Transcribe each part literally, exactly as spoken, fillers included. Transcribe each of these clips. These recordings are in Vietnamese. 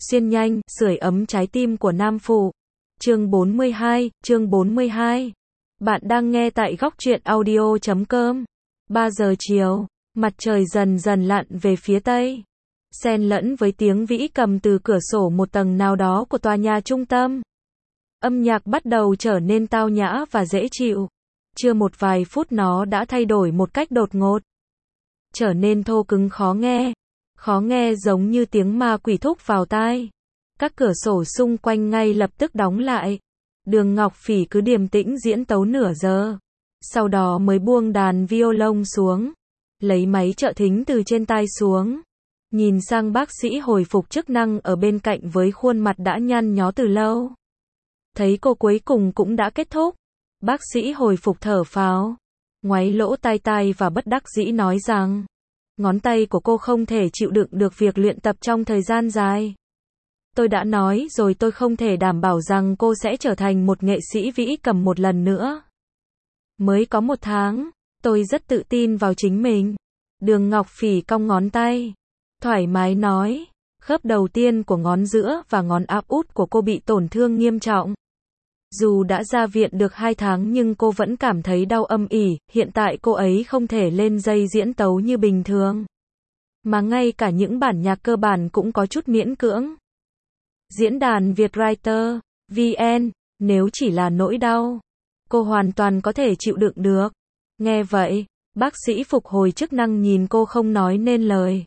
xuyên nhanh, sưởi ấm trái tim của nam phụ. Chương bốn mươi hai, chương bốn mươi hai. Bạn đang nghe tại góc truyện audio chấm com. ba giờ chiều, mặt trời dần dần lặn về phía tây. Xen lẫn với tiếng vĩ cầm từ cửa sổ một tầng nào đó của tòa nhà trung tâm. Âm nhạc bắt đầu trở nên tao nhã và dễ chịu. Chưa một vài phút nó đã thay đổi một cách đột ngột. Trở nên thô cứng khó nghe. Khó nghe giống như tiếng ma quỷ thúc vào tai. Các cửa sổ xung quanh ngay lập tức đóng lại. Đường Ngọc Phỉ cứ điềm tĩnh diễn tấu nửa giờ. Sau đó mới buông đàn violon xuống. Lấy máy trợ thính từ trên tai xuống. Nhìn sang bác sĩ hồi phục chức năng ở bên cạnh với khuôn mặt đã nhăn nhó từ lâu. Thấy cô cuối cùng cũng đã kết thúc. Bác sĩ hồi phục thở phào. Ngoáy lỗ tai tai và bất đắc dĩ nói rằng ngón tay của cô không thể chịu đựng được việc luyện tập trong thời gian dài. Tôi đã nói rồi, tôi không thể đảm bảo rằng cô sẽ trở thành một nghệ sĩ vĩ cầm một lần nữa. Mới có một tháng, tôi rất tự tin vào chính mình. Đường Ngọc Phỉ cong ngón tay. Thoải mái nói, khớp đầu tiên của ngón giữa và ngón áp út của cô bị tổn thương nghiêm trọng. Dù đã ra viện được hai tháng nhưng cô vẫn cảm thấy đau âm ỉ, hiện tại cô ấy không thể lên dây diễn tấu như bình thường. Mà ngay cả những bản nhạc cơ bản cũng có chút miễn cưỡng. Diễn đàn Vietwriter, vê en, nếu chỉ là nỗi đau, cô hoàn toàn có thể chịu đựng được. Nghe vậy, bác sĩ phục hồi chức năng nhìn cô không nói nên lời.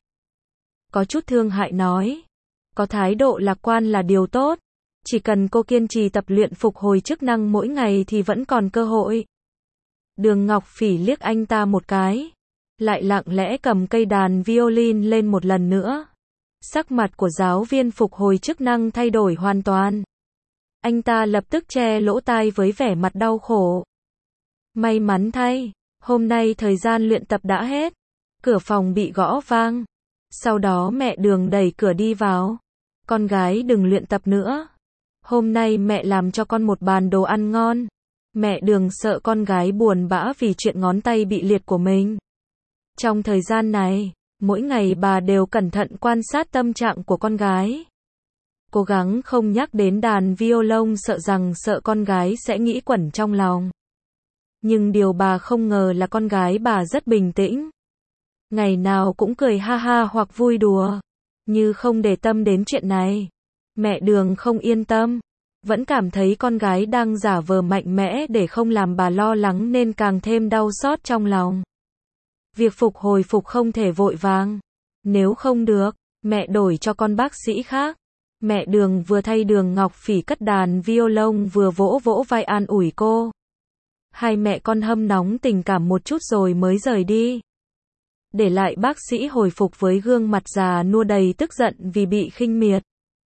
Có chút thương hại nói, có thái độ lạc quan là điều tốt. Chỉ cần cô kiên trì tập luyện phục hồi chức năng mỗi ngày thì vẫn còn cơ hội. Đường Ngọc Phỉ liếc anh ta một cái. Lại lặng lẽ cầm cây đàn violin lên một lần nữa. Sắc mặt của giáo viên phục hồi chức năng thay đổi hoàn toàn. Anh ta lập tức che lỗ tai với vẻ mặt đau khổ. May mắn thay, hôm nay thời gian luyện tập đã hết. Cửa phòng bị gõ vang. Sau đó mẹ Đường đẩy cửa đi vào. Con gái đừng luyện tập nữa. Hôm nay mẹ làm cho con một bàn đồ ăn ngon. Mẹ Đường sợ con gái buồn bã vì chuyện ngón tay bị liệt của mình. Trong thời gian này, mỗi ngày bà đều cẩn thận quan sát tâm trạng của con gái. Cố gắng không nhắc đến đàn violon, sợ rằng sợ con gái sẽ nghĩ quẩn trong lòng. Nhưng điều bà không ngờ là con gái bà rất bình tĩnh. Ngày nào cũng cười ha ha hoặc vui đùa, như không để tâm đến chuyện này. Mẹ Đường không yên tâm, vẫn cảm thấy con gái đang giả vờ mạnh mẽ để không làm bà lo lắng nên càng thêm đau xót trong lòng. Việc phục hồi phục không thể vội vàng. Nếu không được, mẹ đổi cho con bác sĩ khác. Mẹ Đường vừa thay Đường Ngọc Phỉ cất đàn violon vừa vỗ vỗ vai an ủi cô. Hai mẹ con hâm nóng tình cảm một chút rồi mới rời đi. Để lại bác sĩ hồi phục với gương mặt già nua đầy tức giận vì bị khinh miệt.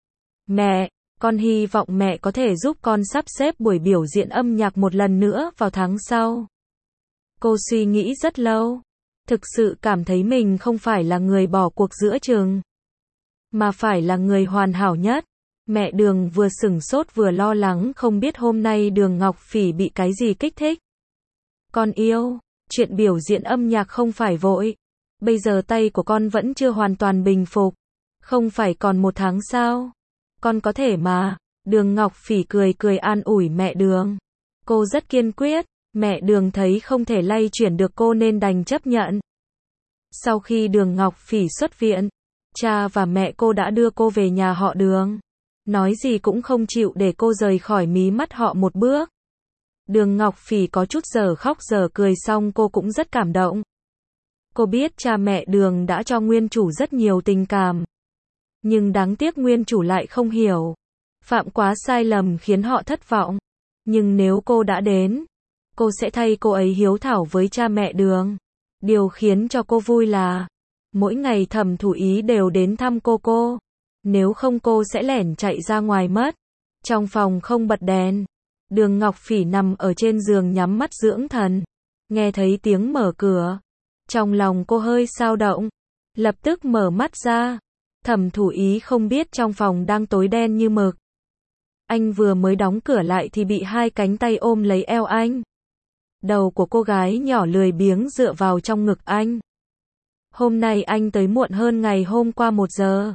Mẹ, con hy vọng mẹ có thể giúp con sắp xếp buổi biểu diễn âm nhạc một lần nữa vào tháng sau. Cô suy nghĩ rất lâu. Thực sự cảm thấy mình không phải là người bỏ cuộc giữa chừng, mà phải là người hoàn hảo nhất. Mẹ Đường vừa sửng sốt vừa lo lắng không biết hôm nay Đường Ngọc Phỉ bị cái gì kích thích. Con yêu, chuyện biểu diễn âm nhạc không phải vội. Bây giờ tay của con vẫn chưa hoàn toàn bình phục. Không phải còn một tháng sao? Con có thể mà. Đường Ngọc Phỉ cười cười an ủi mẹ Đường. Cô rất kiên quyết. Mẹ Đường thấy không thể lay chuyển được cô nên đành chấp nhận. Sau khi Đường Ngọc Phỉ xuất viện, cha và mẹ cô đã đưa cô về nhà họ Đường. Nói gì cũng không chịu để cô rời khỏi mí mắt họ một bước. Đường Ngọc Phỉ có chút giờ khóc giờ cười xong cô cũng rất cảm động. Cô biết cha mẹ Đường đã cho nguyên chủ rất nhiều tình cảm. Nhưng đáng tiếc nguyên chủ lại không hiểu. Phạm quá sai lầm khiến họ thất vọng. Nhưng nếu cô đã đến, cô sẽ thay cô ấy hiếu thảo với cha mẹ Đường. Điều khiến cho cô vui là mỗi ngày Thẩm Thủ Ý đều đến thăm cô cô. Nếu không cô sẽ lẻn chạy ra ngoài mất. Trong phòng không bật đèn. Đường Ngọc Phỉ nằm ở trên giường nhắm mắt dưỡng thần. Nghe thấy tiếng mở cửa. Trong lòng cô hơi xao động. Lập tức mở mắt ra. Thẩm Thủ Ý không biết trong phòng đang tối đen như mực. Anh vừa mới đóng cửa lại thì bị hai cánh tay ôm lấy eo anh. Đầu của cô gái nhỏ lười biếng dựa vào trong ngực anh. Hôm nay anh tới muộn hơn ngày hôm qua một giờ.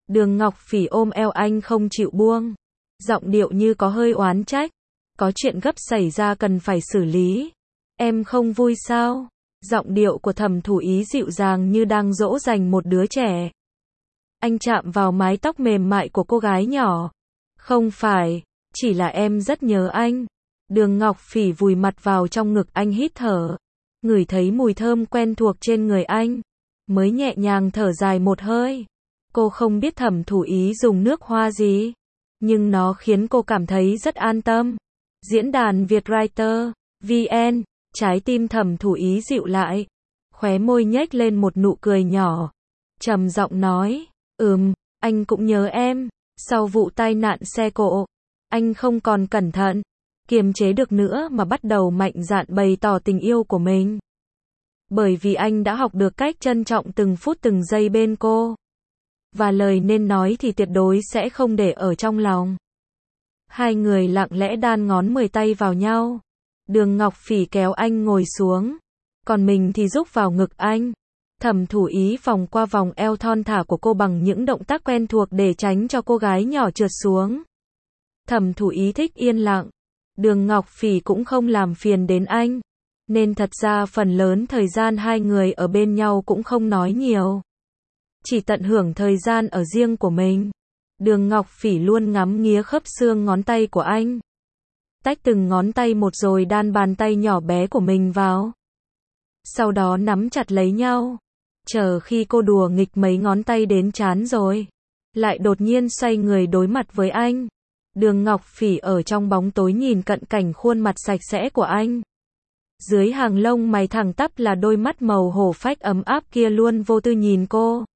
Đường Ngọc Phỉ ôm eo anh không chịu buông. Giọng điệu như có hơi oán trách. Có chuyện gấp xảy ra cần phải xử lý. Em không vui sao? Giọng điệu của Thẩm Thủ Ý dịu dàng như đang dỗ dành một đứa trẻ. Anh chạm vào mái tóc mềm mại của cô gái nhỏ. Không phải, chỉ là em rất nhớ anh. Đường Ngọc Phỉ vùi mặt vào trong ngực anh hít thở. Ngửi thấy mùi thơm quen thuộc trên người anh. Mới nhẹ nhàng thở dài một hơi. Cô không biết Thẩm Thủ Ý dùng nước hoa gì. Nhưng nó khiến cô cảm thấy rất an tâm. Diễn đàn Vietwriter, vê en, trái tim Thẩm Thủ Ý dịu lại. Khóe môi nhếch lên một nụ cười nhỏ. Trầm giọng nói, ừm, anh cũng nhớ em. Sau vụ tai nạn xe cộ, anh không còn cẩn thận, kiềm chế được nữa mà bắt đầu mạnh dạn bày tỏ tình yêu của mình. Bởi vì anh đã học được cách trân trọng từng phút từng giây bên cô. Và lời nên nói thì tuyệt đối sẽ không để ở trong lòng. Hai người lặng lẽ đan ngón mười tay vào nhau. Đường Ngọc Phỉ kéo anh ngồi xuống. Còn mình thì rúc vào ngực anh. Thẩm Thủ Ý vòng qua vòng eo thon thả của cô bằng những động tác quen thuộc để tránh cho cô gái nhỏ trượt xuống. Thẩm Thủ Ý thích yên lặng. Đường Ngọc Phỉ cũng không làm phiền đến anh. Nên thật ra phần lớn thời gian hai người ở bên nhau cũng không nói nhiều. Chỉ tận hưởng thời gian ở riêng của mình. Đường Ngọc Phỉ luôn ngắm nghía khớp xương ngón tay của anh. Tách từng ngón tay một rồi đan bàn tay nhỏ bé của mình vào. Sau đó nắm chặt lấy nhau. Chờ khi cô đùa nghịch mấy ngón tay đến chán rồi. Lại đột nhiên xoay người đối mặt với anh. Đường Ngọc Phỉ ở trong bóng tối nhìn cận cảnh khuôn mặt sạch sẽ của anh. Dưới hàng lông mày thẳng tắp là đôi mắt màu hổ phách ấm áp kia luôn vô tư nhìn cô.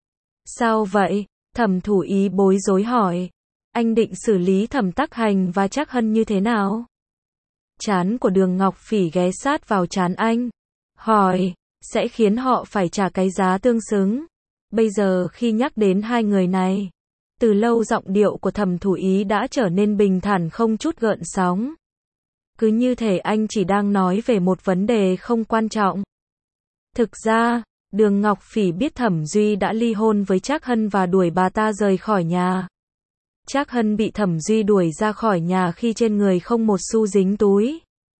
Sao vậy? Thẩm Thủ Ý bối rối hỏi. Anh định xử lý Thẩm Tắc Hành và Trác Hân như thế nào? Trán của Đường Ngọc Phỉ ghé sát vào trán anh. Hỏi, sẽ khiến họ phải trả cái giá tương xứng. Bây giờ khi nhắc đến hai người này, từ lâu giọng điệu của Thẩm Thủ Ý đã trở nên bình thản không chút gợn sóng. Cứ như thể anh chỉ đang nói về một vấn đề không quan trọng. Thực ra, Đường Ngọc Phỉ biết Thẩm Duy đã ly hôn với Trác Hân và đuổi bà ta rời khỏi nhà. Trác Hân bị Thẩm Duy đuổi ra khỏi nhà khi trên người không một xu dính túi.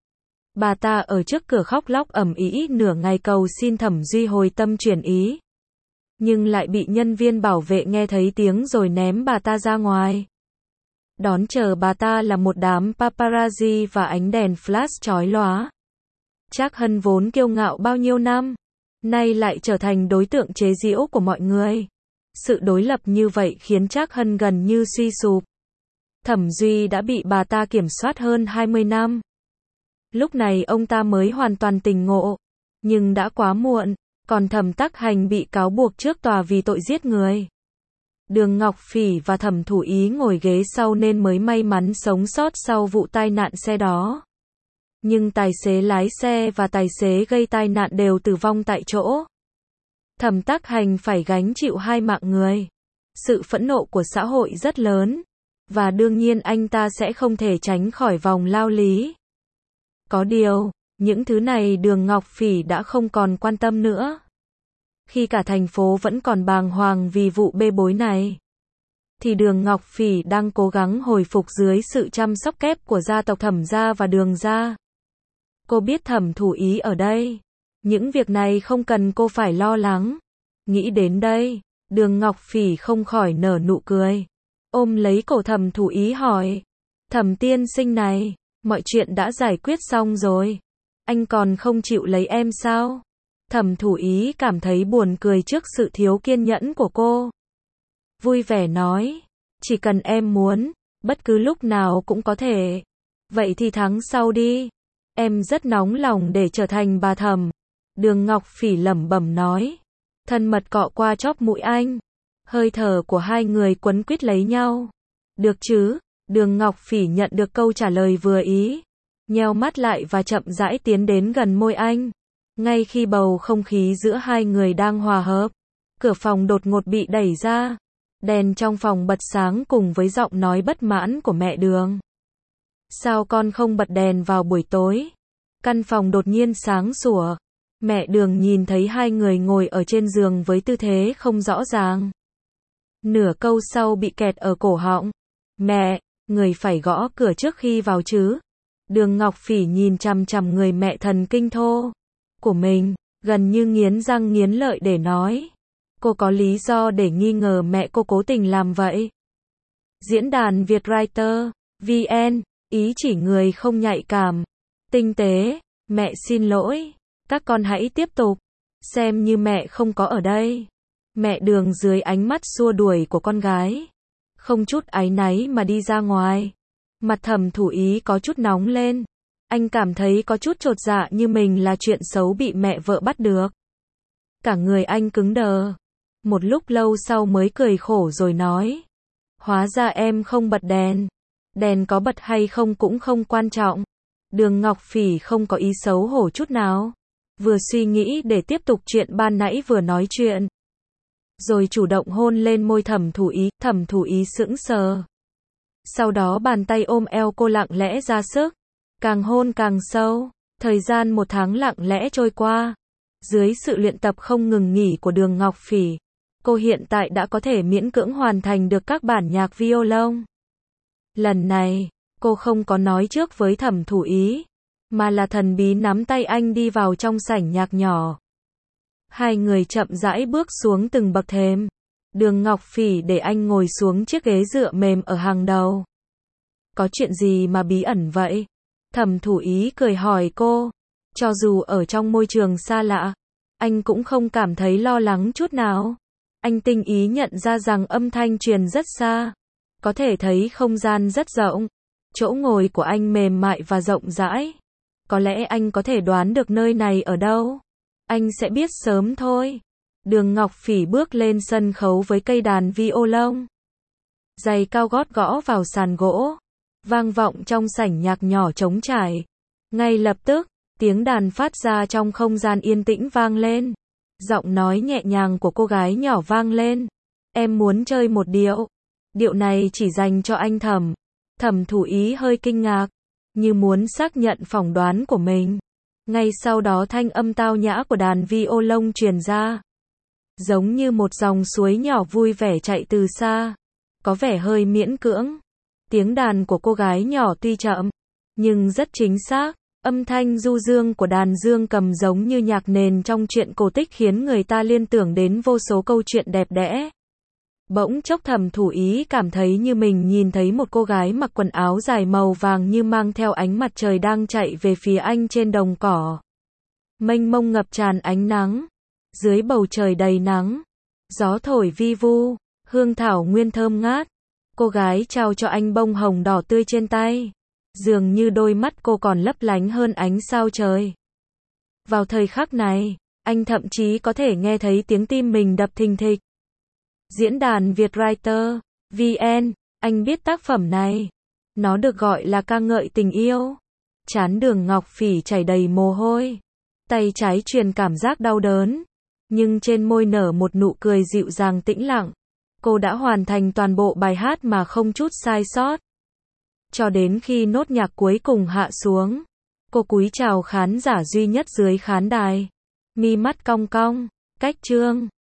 Bà ta ở trước cửa khóc lóc ầm ĩ nửa ngày cầu xin Thẩm Duy hồi tâm chuyển ý. Nhưng lại bị nhân viên bảo vệ nghe thấy tiếng rồi ném bà ta ra ngoài. Đón chờ bà ta là một đám paparazzi và ánh đèn flash chói lóa. Trác Hân vốn kiêu ngạo bao nhiêu năm, nay lại trở thành đối tượng chế giễu của mọi người. Sự đối lập như vậy khiến Trác Hân gần như suy sụp. Thẩm Duy đã bị bà ta kiểm soát hơn hai mươi năm. Lúc này ông ta mới hoàn toàn tỉnh ngộ, nhưng đã quá muộn, còn Thẩm Tắc Hành bị cáo buộc trước tòa vì tội giết người. Đường Ngọc Phỉ và Thẩm Thủ Ý ngồi ghế sau nên mới may mắn sống sót sau vụ tai nạn xe đó. Nhưng tài xế lái xe và tài xế gây tai nạn đều tử vong tại chỗ. Thẩm Tắc Hành phải gánh chịu hai mạng người. Sự phẫn nộ của xã hội rất lớn, và đương nhiên anh ta sẽ không thể tránh khỏi vòng lao lý. Có điều, những thứ này Đường Ngọc Phỉ đã không còn quan tâm nữa. Khi cả thành phố vẫn còn bàng hoàng vì vụ bê bối này, thì Đường Ngọc Phỉ đang cố gắng hồi phục dưới sự chăm sóc kép của gia tộc Thẩm gia và Đường gia. Cô biết Thẩm Thủ Ý ở đây. Những việc này không cần cô phải lo lắng. Nghĩ đến đây, Đường Ngọc Phỉ không khỏi nở nụ cười. Ôm lấy cổ Thẩm Thủ Ý hỏi. Thẩm tiên sinh này, mọi chuyện đã giải quyết xong rồi. Anh còn không chịu lấy em sao? Thẩm Thủ Ý cảm thấy buồn cười trước sự thiếu kiên nhẫn của cô. Vui vẻ nói, chỉ cần em muốn, bất cứ lúc nào cũng có thể. Vậy thì tháng sau đi. Em rất nóng lòng để trở thành bà Thẩm. Đường Ngọc Phỉ lẩm bẩm nói. Thân mật cọ qua chóp mũi anh. Hơi thở của hai người quấn quýt lấy nhau. Được chứ? Đường Ngọc Phỉ nhận được câu trả lời vừa ý. Nheo mắt lại và chậm rãi tiến đến gần môi anh. Ngay khi bầu không khí giữa hai người đang hòa hợp, cửa phòng đột ngột bị đẩy ra. Đèn trong phòng bật sáng cùng với giọng nói bất mãn của mẹ Đường. Sao con không bật đèn vào buổi tối? Căn phòng đột nhiên sáng sủa. Mẹ Đường nhìn thấy hai người ngồi ở trên giường với tư thế không rõ ràng. Nửa câu sau bị kẹt ở cổ họng. Mẹ, người phải gõ cửa trước khi vào chứ. Đường Ngọc Phỉ nhìn chằm chằm người mẹ thần kinh thô của mình, gần như nghiến răng nghiến lợi để nói. Cô có lý do để nghi ngờ mẹ cô cố tình làm vậy. Diễn đàn Vietwriter, vê en, ý chỉ người không nhạy cảm, tinh tế. Mẹ xin lỗi, các con hãy tiếp tục, xem như mẹ không có ở đây. Mẹ Đường dưới ánh mắt xua đuổi của con gái, không chút áy náy mà đi ra ngoài. Mặt Thẩm Thủ Ý có chút nóng lên. Anh cảm thấy có chút chột dạ như mình là chuyện xấu bị mẹ vợ bắt được. Cả người anh cứng đờ. Một lúc lâu sau mới cười khổ rồi nói. Hóa ra em không bật đèn. Đèn có bật hay không cũng không quan trọng. Đường Ngọc Phỉ không có ý xấu hổ chút nào. Vừa suy nghĩ để tiếp tục chuyện ban nãy vừa nói chuyện. Rồi chủ động hôn lên môi Thẩm Thủ Ý. Thẩm Thủ Ý sững sờ. Sau đó bàn tay ôm eo cô lặng lẽ ra sức. Càng hôn càng sâu. Thời gian một tháng lặng lẽ trôi qua. Dưới sự luyện tập không ngừng nghỉ của Đường Ngọc Phỉ, cô hiện tại đã có thể miễn cưỡng hoàn thành được các bản nhạc violon. Lần này, cô không có nói trước với Thẩm Thủ Ý, mà là thần bí nắm tay anh đi vào trong sảnh nhạc nhỏ. Hai người chậm rãi bước xuống từng bậc thềm. Đường Ngọc Phỉ để anh ngồi xuống chiếc ghế dựa mềm ở hàng đầu. Có chuyện gì mà bí ẩn vậy? Thẩm Thủ Ý cười hỏi cô. Cho dù ở trong môi trường xa lạ, anh cũng không cảm thấy lo lắng chút nào. Anh tinh ý nhận ra rằng âm thanh truyền rất xa. Có thể thấy không gian rất rộng. Chỗ ngồi của anh mềm mại và rộng rãi. Có lẽ anh có thể đoán được nơi này ở đâu. Anh sẽ biết sớm thôi. Đường Ngọc Phỉ bước lên sân khấu với cây đàn violon. Giày cao gót gõ vào sàn gỗ. Vang vọng trong sảnh nhạc nhỏ trống trải. Ngay lập tức, tiếng đàn phát ra trong không gian yên tĩnh vang lên. Giọng nói nhẹ nhàng của cô gái nhỏ vang lên. Em muốn chơi một điệu. Điệu này chỉ dành cho anh Thẩm. Thẩm Thủ Ý hơi kinh ngạc, như muốn xác nhận phỏng đoán của mình. Ngay sau đó thanh âm tao nhã của đàn violon truyền ra. Giống như một dòng suối nhỏ vui vẻ chạy từ xa. Có vẻ hơi miễn cưỡng. Tiếng đàn của cô gái nhỏ tuy chậm, nhưng rất chính xác. Âm thanh du dương của đàn dương cầm giống như nhạc nền trong truyện cổ tích khiến người ta liên tưởng đến vô số câu chuyện đẹp đẽ. Bỗng chốc Thẩm Thủ Ý cảm thấy như mình nhìn thấy một cô gái mặc quần áo dài màu vàng như mang theo ánh mặt trời đang chạy về phía anh trên đồng cỏ. Mênh mông ngập tràn ánh nắng. Dưới bầu trời đầy nắng. Gió thổi vi vu, hương thảo nguyên thơm ngát. Cô gái trao cho anh bông hồng đỏ tươi trên tay. Dường như đôi mắt cô còn lấp lánh hơn ánh sao trời. Vào thời khắc này, anh thậm chí có thể nghe thấy tiếng tim mình đập thình thịch. Diễn đàn Vietwriter, vê en, anh biết tác phẩm này. Nó được gọi là ca ngợi tình yêu. Trán Đường Ngọc Phỉ chảy đầy mồ hôi. Tay trái truyền cảm giác đau đớn. Nhưng trên môi nở một nụ cười dịu dàng tĩnh lặng. Cô đã hoàn thành toàn bộ bài hát mà không chút sai sót. Cho đến khi nốt nhạc cuối cùng hạ xuống, cô cúi chào khán giả duy nhất dưới khán đài. Mi mắt cong cong, cách trương.